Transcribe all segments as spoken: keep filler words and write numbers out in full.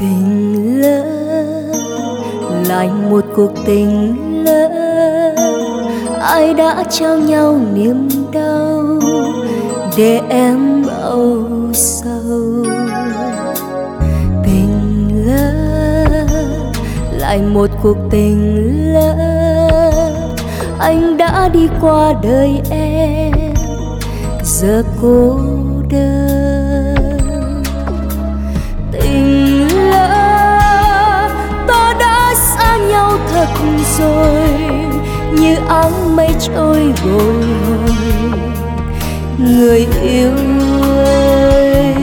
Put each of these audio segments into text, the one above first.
Tình lỡ lại một cuộc tình lỡ, ai đã trao nhau niềm đau để em âu sầu. Tình lỡ lại một cuộc tình lỡ, anh đã đi qua đời em giờ cô đơn. Tình lỡ ta đã xa nhau thật rồi, như áng mây trôi bồi hồi. Người yêu ơi,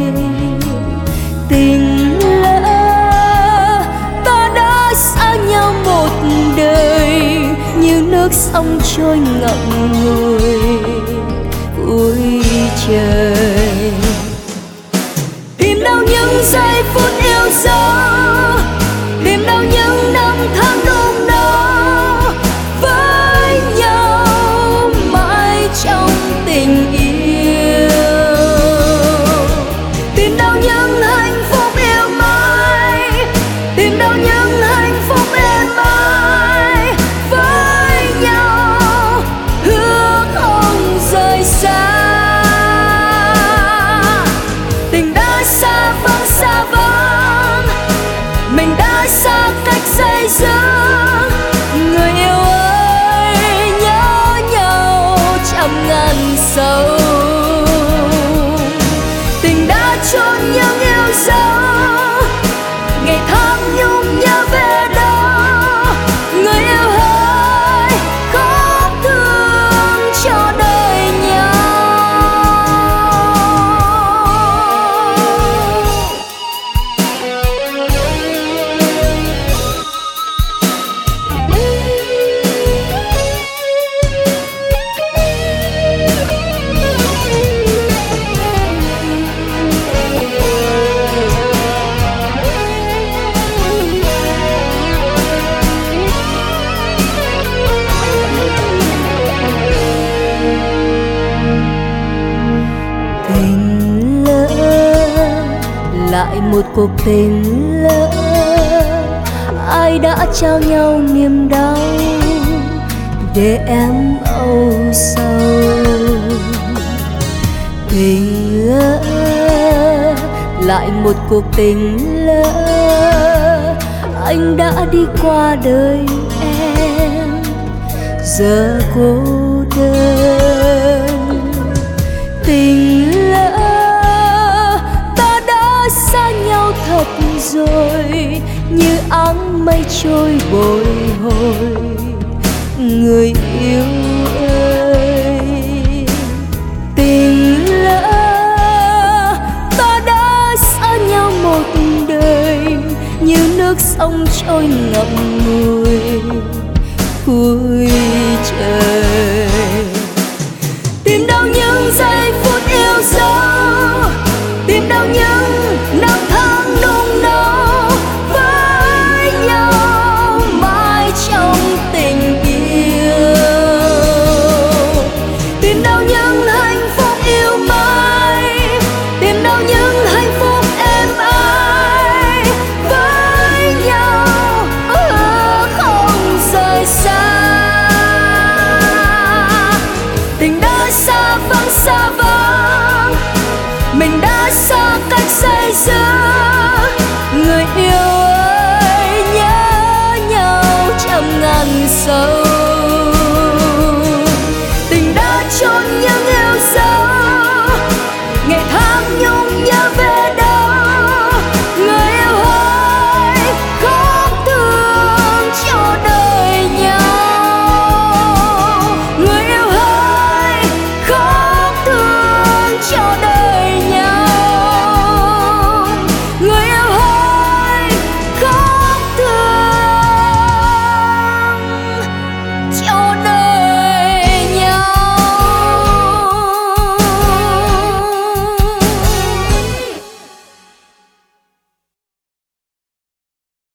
tình lỡ ta đã xa nhau một đời, như nước sông trôi ngậm ngùi cuối trời. Tìm đâu những giây phút yêu dấu, tìm đâu những năm tháng đơm nở với nhau mãi trong tình yêu. Tìm đâu những hạnh phúc yêu mãi, tìm đâu những hạnh phúc êm ái với nhau, hứa không rời xa. Tình đã xa vắng xa vắng, mình đã xa cách dây dưa. Người yêu ơi, nhớ nhau trăm ngàn sầu. Tình đã chôn những yêu dấu, ngày tháng nhung nhớ về đâu. Người yêu ơi, khóc thương cho đời nhau. Tình lỡ lại một cuộc tình lỡ, ai đã trao nhau niềm đau để em âu sầu. Tình lỡ lại một cuộc tình lỡ, anh đã đi qua đời em giờ cô đơn. Tình lỡ ta đã xa nhau thật rồi, như áng mây trôi bồi hồi. Người yêu ơi, tình lỡ ta đã xa nhau một đời, như nước sông trôi ngậm ngùi cuối trời.